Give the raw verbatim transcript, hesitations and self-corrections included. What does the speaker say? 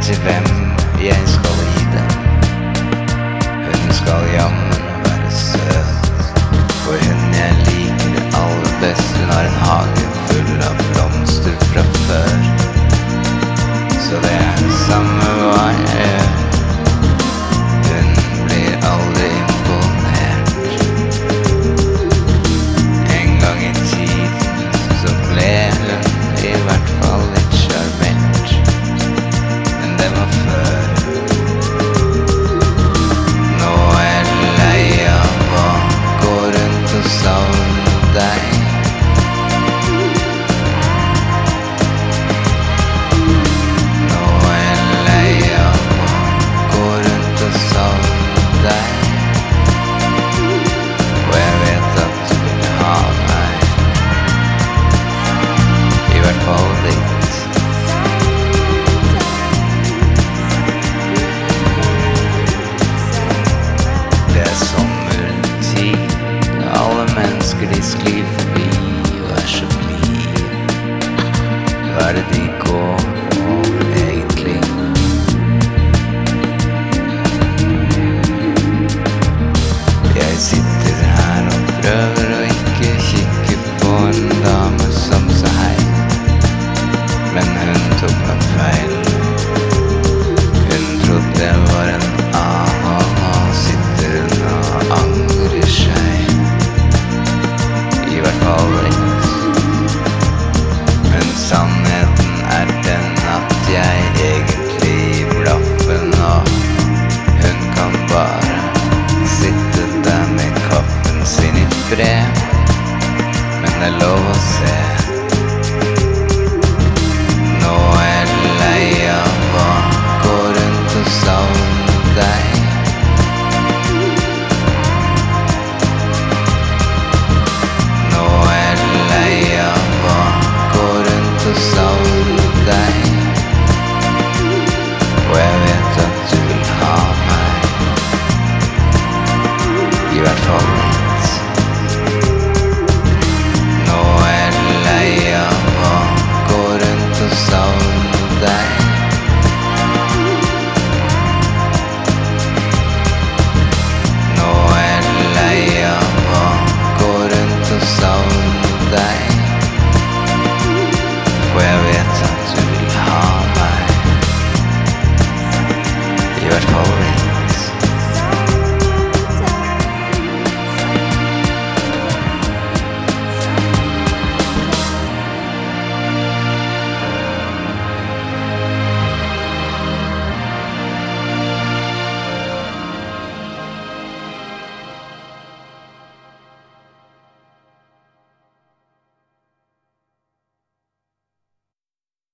til hvem jeg skal gi den. Hun skal jammen være søt, for hun jeg liker aller best. Hun har en hage full av blomster fra før, så det er det samme hva jeg gjør. Hun blir aldri imponert. En gang i tiden så ble hun i hvert fall litt sjarmert, men det var før. Nå er jeg lei av å gå rundt og savne deg. Nå er jeg lei av å gå rundt og savne deg, og jeg vet at du vil ha meg, i hvert fall litt. Det er sommertid, alle mennesker de sklir forbi og er så blide. Hva er det de går på egentlig? Jeg sitter her og prøver å ikke kikke på en dame som sa hei, men hun tok meg feil. Hun trodde jeg var en annen, og nå sitter hun og angrer seg, i hvert fall litt. Men sannheten er den at jeg egentlig gir blaffen, og hun kan bare sitte der med kaffen sin i fred. Men det er lov å se. Nå er jeg lei av å gå rundt og savne deg. Nå er jeg lei av å gå rundt og savne deg, og jeg vet at du vil ha meg, i hvert fall litt. Nå er jeg lei av å gå rundt og savne deg.